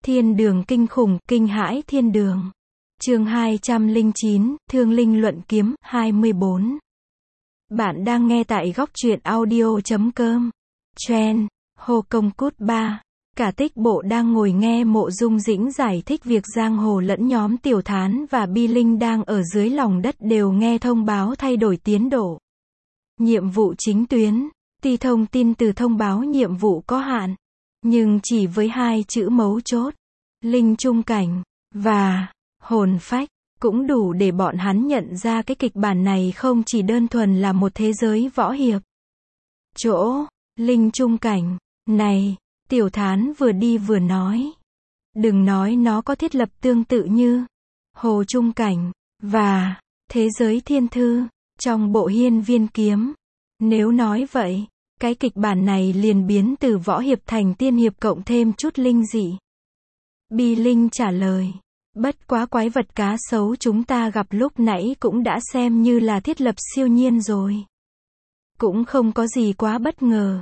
Thiên đường kinh khủng, kinh hãi thiên đường. Chương 209, Thương Linh luận kiếm, 24. Bạn đang nghe tại góc truyện audio.com. Trend, Hồ Công Cút 3. Cả tích bộ đang ngồi nghe Mộ Dung Dĩnh giải thích việc giang hồ lẫn nhóm Tiểu Thán và Bi Linh đang ở dưới lòng đất đều nghe thông báo thay đổi tiến độ. Nhiệm vụ chính tuyến. Tuy thông tin từ thông báo nhiệm vụ có hạn, nhưng chỉ với hai chữ mấu chốt, linh trung cảnh, và hồn phách, cũng đủ để bọn hắn nhận ra cái kịch bản này không chỉ đơn thuần là một thế giới võ hiệp. Chỗ, linh trung cảnh, này, Tiểu Thán vừa đi vừa nói. Đừng nói nó có thiết lập tương tự như hồ trung cảnh, và thế giới thiên thư, trong bộ hiên viên kiếm. Nếu nói vậy, cái kịch bản này liền biến từ võ hiệp thành tiên hiệp cộng thêm chút linh dị. Bi Linh trả lời. Bất quá quái vật cá sấu chúng ta gặp lúc nãy cũng đã xem như là thiết lập siêu nhiên rồi. Cũng không có gì quá bất ngờ.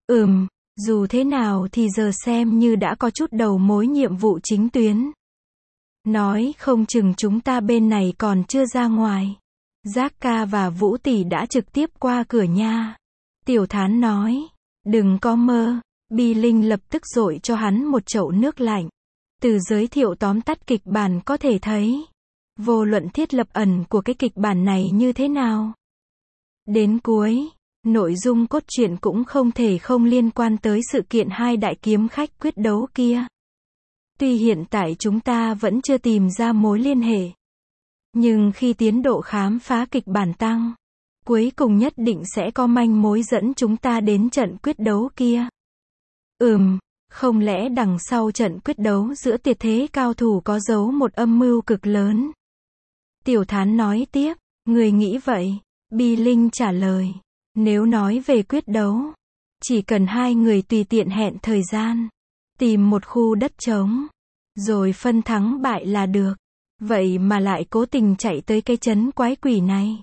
Dù thế nào thì giờ xem như đã có chút đầu mối nhiệm vụ chính tuyến. Nói không chừng chúng ta bên này còn chưa ra ngoài. Giác ca và Vũ tỷ đã trực tiếp qua cửa nha. Tiểu Thán nói. Đừng có mơ. Bi Linh lập tức dội cho hắn một chậu nước lạnh. Từ giới thiệu tóm tắt kịch bản có thể thấy, vô luận thiết lập ẩn của cái kịch bản này như thế nào, đến cuối, nội dung cốt truyện cũng không thể không liên quan tới sự kiện hai đại kiếm khách quyết đấu kia. Tuy hiện tại chúng ta vẫn chưa tìm ra mối liên hệ, nhưng khi tiến độ khám phá kịch bản tăng, cuối cùng nhất định sẽ có manh mối dẫn chúng ta đến trận quyết đấu kia. Không lẽ đằng sau trận quyết đấu giữa tuyệt thế cao thủ có giấu một âm mưu cực lớn? Tiểu Thán nói tiếp, người nghĩ vậy? Bi Linh trả lời, nếu nói về quyết đấu, chỉ cần hai người tùy tiện hẹn thời gian, tìm một khu đất trống, rồi phân thắng bại là được. Vậy mà lại cố tình chạy tới cái trấn quái quỷ này.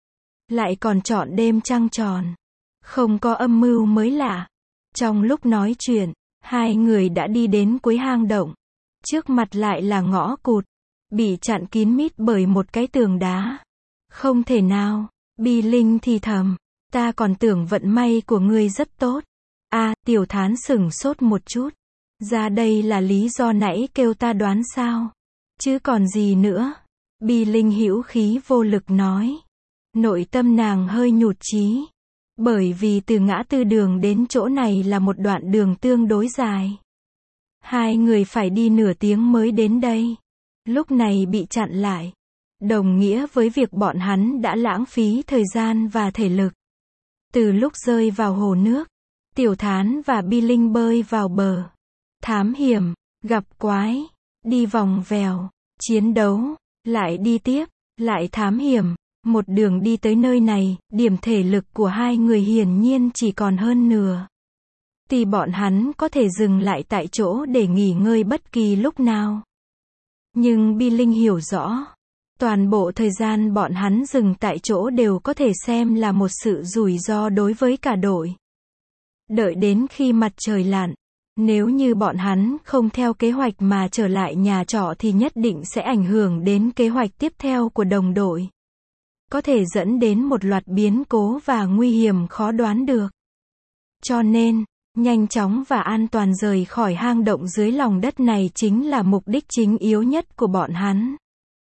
Lại còn chọn đêm trăng tròn. Không có âm mưu mới lạ. Trong lúc nói chuyện, hai người đã đi đến cuối hang động. Trước mặt lại là ngõ cụt, bị chặn kín mít bởi một cái tường đá. Không thể nào, Bi Linh thì thầm, ta còn tưởng vận may của ngươi rất tốt. Tiểu Thán sửng sốt một chút. Ra đây là lý do nãy kêu ta đoán sao? Chứ còn gì nữa? Bi Linh hữu khí vô lực nói. Nội tâm nàng hơi nhụt chí. Bởi vì từ ngã tư đường đến chỗ này là một đoạn đường tương đối dài. Hai người phải đi nửa tiếng mới đến đây. Lúc này bị chặn lại. Đồng nghĩa với việc bọn hắn đã lãng phí thời gian và thể lực. Từ lúc rơi vào hồ nước, Tiểu Thán và Bi Linh bơi vào bờ. Thám hiểm, gặp quái, đi vòng vèo, chiến đấu, lại đi tiếp, lại thám hiểm. Một đường đi tới nơi này, điểm thể lực của hai người hiển nhiên chỉ còn hơn nửa. Thì bọn hắn có thể dừng lại tại chỗ để nghỉ ngơi bất kỳ lúc nào. Nhưng Bi Linh hiểu rõ, toàn bộ thời gian bọn hắn dừng tại chỗ đều có thể xem là một sự rủi ro đối với cả đội. Đợi đến khi mặt trời lặn, nếu như bọn hắn không theo kế hoạch mà trở lại nhà trọ thì nhất định sẽ ảnh hưởng đến kế hoạch tiếp theo của đồng đội. Có thể dẫn đến một loạt biến cố và nguy hiểm khó đoán được. Cho nên, nhanh chóng và an toàn rời khỏi hang động dưới lòng đất này chính là mục đích chính yếu nhất của bọn hắn.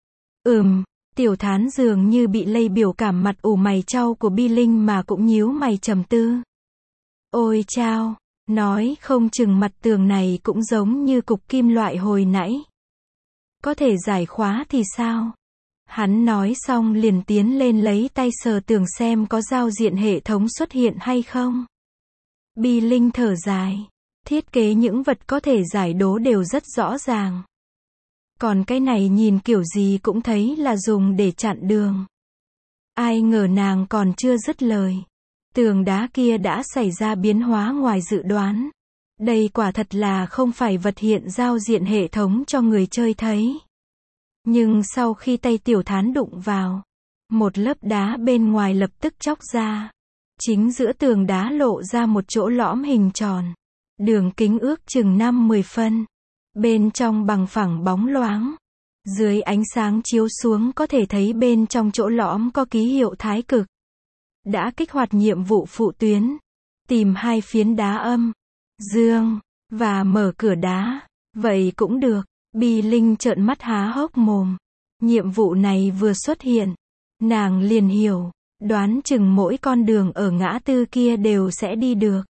Tiểu Thán dường như bị lây biểu cảm mặt ủ mày chau của Bi Linh mà cũng nhíu mày trầm tư. Ôi chao, nói không chừng mặt tường này cũng giống như cục kim loại hồi nãy. Có thể giải khóa thì sao? Hắn nói xong liền tiến lên lấy tay sờ tường xem có giao diện hệ thống xuất hiện hay không. Bi Linh thở dài. Thiết kế những vật có thể giải đố đều rất rõ ràng. Còn cái này nhìn kiểu gì cũng thấy là dùng để chặn đường. Ai ngờ nàng còn chưa dứt lời. Tường đá kia đã xảy ra biến hóa ngoài dự đoán. Đây quả thật là không phải vật hiện giao diện hệ thống cho người chơi thấy. Nhưng sau khi tay Tiểu Thán đụng vào, một lớp đá bên ngoài lập tức chóc ra. Chính giữa tường đá lộ ra một chỗ lõm hình tròn. Đường kính ước chừng 5-10 phân. Bên trong bằng phẳng bóng loáng. Dưới ánh sáng chiếu xuống có thể thấy bên trong chỗ lõm có ký hiệu thái cực. Đã kích hoạt nhiệm vụ phụ tuyến. Tìm 2 phiến đá âm, dương, và mở cửa đá. Vậy cũng được. Bi Linh trợn mắt há hốc mồm. Nhiệm vụ này vừa xuất hiện. Nàng liền hiểu. Đoán chừng mỗi con đường ở ngã tư kia đều sẽ đi được.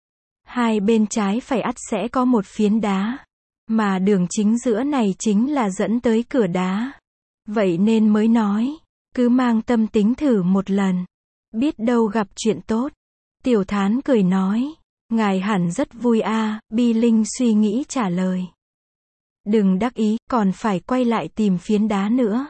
2 bên trái phải ắt sẽ có một phiến đá. Mà đường chính giữa này chính là dẫn tới cửa đá. Vậy nên mới nói. Cứ mang tâm tính thử một lần. Biết đâu gặp chuyện tốt. Tiểu Thán cười nói. Ngài hẳn rất vui a. Bi Linh suy nghĩ trả lời. Đừng đắc ý, còn phải quay lại tìm phiến đá nữa.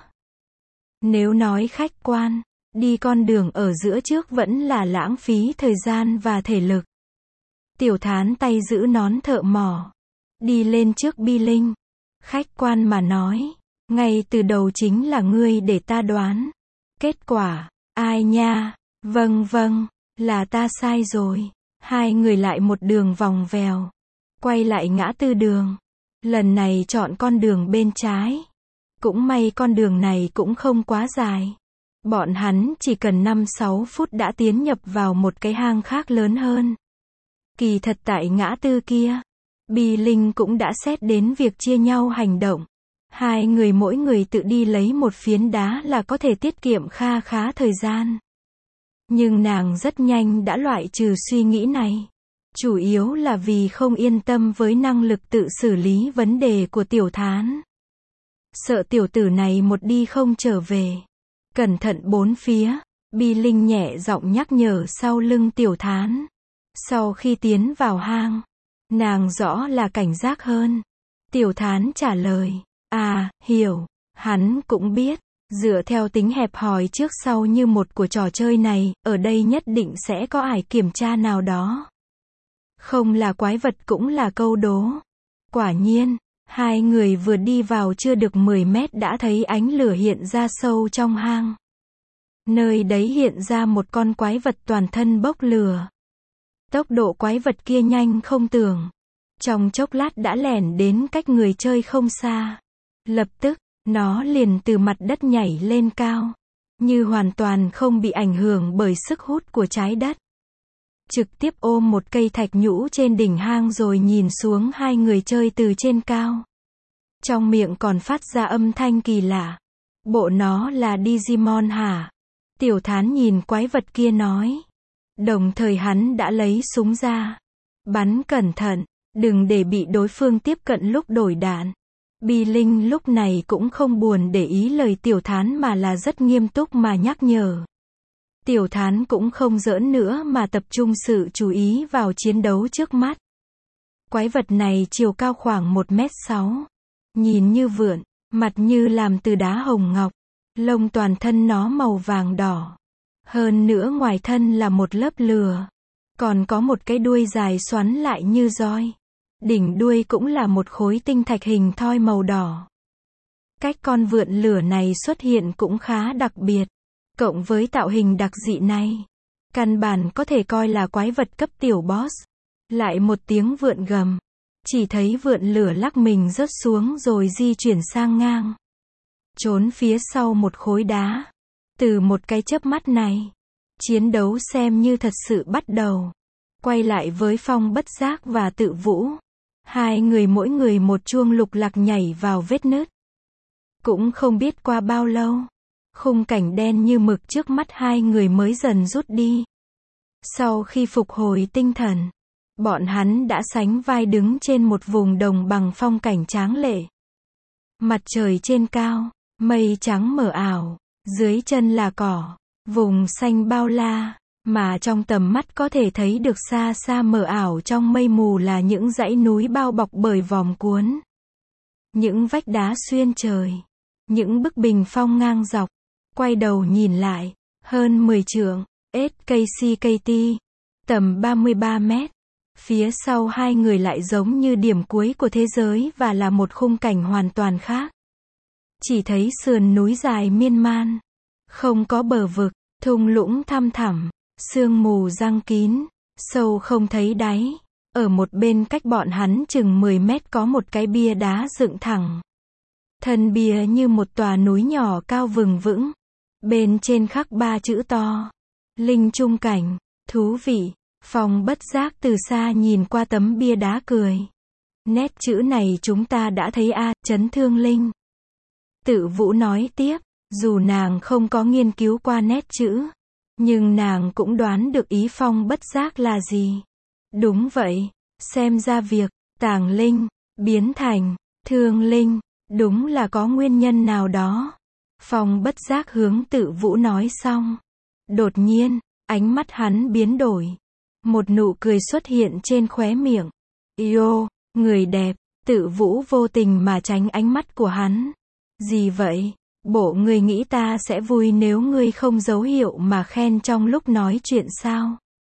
Nếu nói khách quan, đi con đường ở giữa trước vẫn là lãng phí thời gian và thể lực. Tiểu Thán tay giữ nón thợ mỏ. Đi lên trước Bi Linh. Khách quan mà nói. Ngay từ đầu chính là ngươi để ta đoán. Kết quả, ai nha? Vâng, là ta sai rồi. 2 người lại một đường vòng vèo. Quay lại ngã tư đường. Lần này chọn con đường bên trái. Cũng may con đường này cũng không quá dài. Bọn hắn chỉ cần 5-6 phút đã tiến nhập vào một cái hang khác lớn hơn. Kỳ thật tại ngã tư kia, Bi Linh cũng đã xét đến việc chia nhau hành động. 2 người mỗi người tự đi lấy một phiến đá là có thể tiết kiệm kha khá thời gian. Nhưng nàng rất nhanh đã loại trừ suy nghĩ này. Chủ yếu là vì không yên tâm với năng lực tự xử lý vấn đề của Tiểu Thán. Sợ tiểu tử này một đi không trở về. Cẩn thận 4 phía, Bi Linh nhẹ giọng nhắc nhở sau lưng Tiểu Thán. Sau khi tiến vào hang, nàng rõ là cảnh giác hơn. Tiểu Thán trả lời. À, hiểu. Hắn cũng biết. Dựa theo tính hẹp hòi trước sau như một của trò chơi này, ở đây nhất định sẽ có ải kiểm tra nào đó. Không là quái vật cũng là câu đố. Quả nhiên, 2 người vừa đi vào chưa được 10 mét đã thấy ánh lửa hiện ra sâu trong hang. Nơi đấy hiện ra một con quái vật toàn thân bốc lửa. Tốc độ quái vật kia nhanh không tưởng. Trong chốc lát đã lẻn đến cách người chơi không xa. Lập tức, nó liền từ mặt đất nhảy lên cao. Như hoàn toàn không bị ảnh hưởng bởi sức hút của trái đất. Trực tiếp ôm một cây thạch nhũ trên đỉnh hang rồi nhìn xuống 2 người chơi từ trên cao. Trong miệng còn phát ra âm thanh kỳ lạ. Bộ nó là Digimon hả? Tiểu Thán nhìn quái vật kia nói. Đồng thời hắn đã lấy súng ra. Bắn cẩn thận, đừng để bị đối phương tiếp cận lúc đổi đạn. Bi Linh lúc này cũng không buồn để ý lời Tiểu Thán mà là rất nghiêm túc mà nhắc nhở. Tiểu Thán cũng không giỡn nữa mà tập trung sự chú ý vào chiến đấu trước mắt. Quái vật này chiều cao khoảng 1,6 m. Nhìn như vượn, mặt như làm từ đá hồng ngọc. Lông toàn thân nó màu vàng đỏ. Hơn nữa ngoài thân là một lớp lửa. Còn có một cái đuôi dài xoắn lại như roi. Đỉnh đuôi cũng là một khối tinh thạch hình thoi màu đỏ. Cách con vượn lửa này xuất hiện cũng khá đặc biệt. Cộng với tạo hình đặc dị này, căn bản có thể coi là quái vật cấp tiểu boss. Lại một tiếng vượn gầm. Chỉ thấy vượn lửa lắc mình rớt xuống rồi di chuyển sang ngang. Trốn phía sau một khối đá. Từ một cái chớp mắt này, chiến đấu xem như thật sự bắt đầu. Quay lại với Phong Bất Giác và Tự Vũ. 2 người mỗi người một chuông lục lạc nhảy vào vết nứt. Cũng không biết qua bao lâu, khung cảnh đen như mực trước mắt 2 người mới dần rút đi. Sau khi phục hồi tinh thần, bọn hắn đã sánh vai đứng trên một vùng đồng bằng phong cảnh tráng lệ. Mặt trời trên cao, mây trắng mờ ảo, dưới chân là cỏ, vùng xanh bao la, mà trong tầm mắt có thể thấy được xa xa mờ ảo trong mây mù là những dãy núi bao bọc bởi vòm cuốn. Những vách đá xuyên trời, những bức bình phong ngang dọc. Quay đầu nhìn lại, hơn 10 trượng, SKCKT, tầm 33 mét. Phía sau 2 người lại giống như điểm cuối của thế giới và là một khung cảnh hoàn toàn khác. Chỉ thấy sườn núi dài miên man, không có bờ vực, thung lũng thăm thẳm, sương mù giăng kín, sâu không thấy đáy. Ở một bên cách bọn hắn chừng 10 mét có một cái bia đá dựng thẳng. Thân bia như một tòa núi nhỏ cao vừng vững. Bên trên khắc 3 chữ to. Linh trung cảnh. Thú vị. Phong bất giác từ xa nhìn qua tấm bia đá cười. Nét chữ này chúng ta đã thấy chấn thương linh. Tự Vũ nói tiếp, dù nàng không có nghiên cứu qua nét chữ, nhưng nàng cũng đoán được ý Phong bất giác là gì. Đúng vậy, xem ra việc tàng linh biến thành thương linh, đúng là có nguyên nhân nào đó. Phong bất giác hướng Tự Vũ nói xong. Đột nhiên, ánh mắt hắn biến đổi. Một nụ cười xuất hiện trên khóe miệng. Yêu, người đẹp. Tự Vũ vô tình mà tránh ánh mắt của hắn. Gì vậy? Bộ ngươi nghĩ ta sẽ vui nếu ngươi không dấu hiệu mà khen trong lúc nói chuyện sao?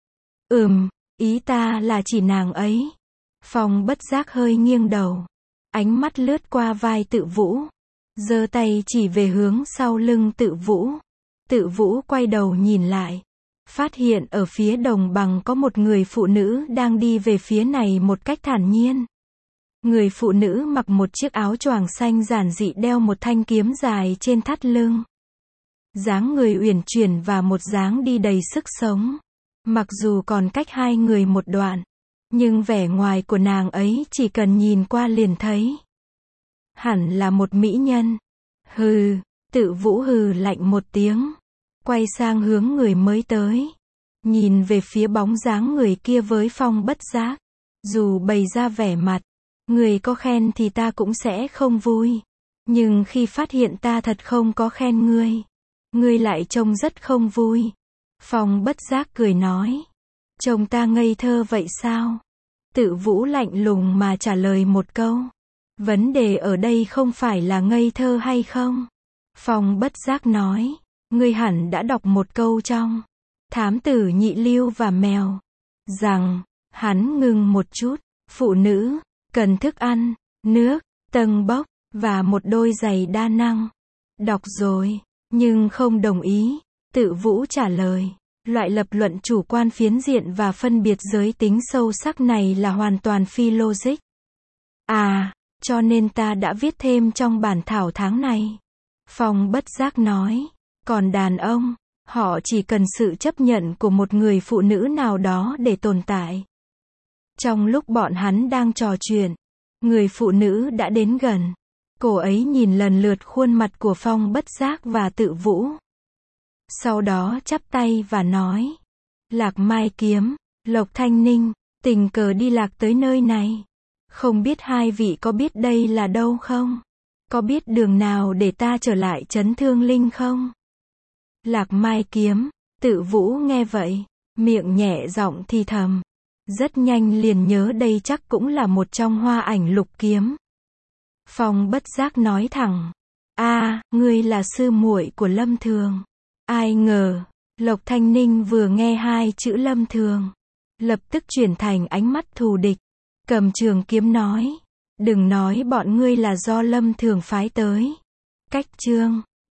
Ý ta là chỉ nàng ấy. Phong bất giác hơi nghiêng đầu. Ánh mắt lướt qua vai Tự Vũ. Giơ tay chỉ về hướng sau lưng Tự Vũ. Tự Vũ quay đầu nhìn lại. Phát hiện ở phía đồng bằng có một người phụ nữ đang đi về phía này một cách thản nhiên. Người phụ nữ mặc một chiếc áo choàng xanh giản dị, đeo một thanh kiếm dài trên thắt lưng. Dáng người uyển chuyển và một dáng đi đầy sức sống. Mặc dù còn cách hai người một đoạn, nhưng vẻ ngoài của nàng ấy chỉ cần nhìn qua liền thấy. Hẳn là một mỹ nhân. Hừ, Tự Vũ hừ lạnh một tiếng. Quay sang hướng người mới tới. Nhìn về phía bóng dáng người kia với Phong bất giác. Dù bày ra vẻ mặt, người có khen thì ta cũng sẽ không vui. Nhưng khi phát hiện ta thật không có khen ngươi lại trông rất không vui. Phong bất giác cười nói. Trông ta ngây thơ vậy sao? Tự Vũ lạnh lùng mà trả lời một câu. Vấn đề ở đây không phải là ngây thơ hay không. Phong bất giác nói. Ngươi hẳn đã đọc một câu trong Thám Tử Nhị Lưu và Mèo. Rằng, hắn ngừng một chút. Phụ nữ cần thức ăn, nước, tâng bốc, và một đôi giày đa năng. Đọc rồi, nhưng không đồng ý. Tự Vũ trả lời. Loại lập luận chủ quan phiến diện và phân biệt giới tính sâu sắc này là hoàn toàn phi logic. Cho nên ta đã viết thêm trong bản thảo tháng này. Phong bất giác nói. Còn đàn ông, họ chỉ cần sự chấp nhận của một người phụ nữ nào đó để tồn tại. Trong lúc bọn hắn đang trò chuyện, người phụ nữ đã đến gần. Cô ấy nhìn lần lượt khuôn mặt của Phong bất giác và Tự Vũ. Sau đó chắp tay và nói. Lạc Mai Kiếm, Lộc Thanh Ninh, tình cờ đi lạc tới nơi này. Không biết hai vị có biết đây là đâu không? Có biết đường nào để ta trở lại trấn Thương Linh không? Lạc Mai Kiếm, Tự Vũ nghe vậy, miệng nhẹ giọng thì thầm. Rất nhanh liền nhớ đây chắc cũng là một trong Hoa Ảnh Lục Kiếm. Phong bất giác nói thẳng. Ngươi là sư muội của Lâm Thường. Ai ngờ, Lộc Thanh Ninh vừa nghe hai chữ Lâm Thường, lập tức chuyển thành ánh mắt thù địch. Cầm trường kiếm nói. Đừng nói bọn ngươi là do Lâm Thường phái tới. Cách chương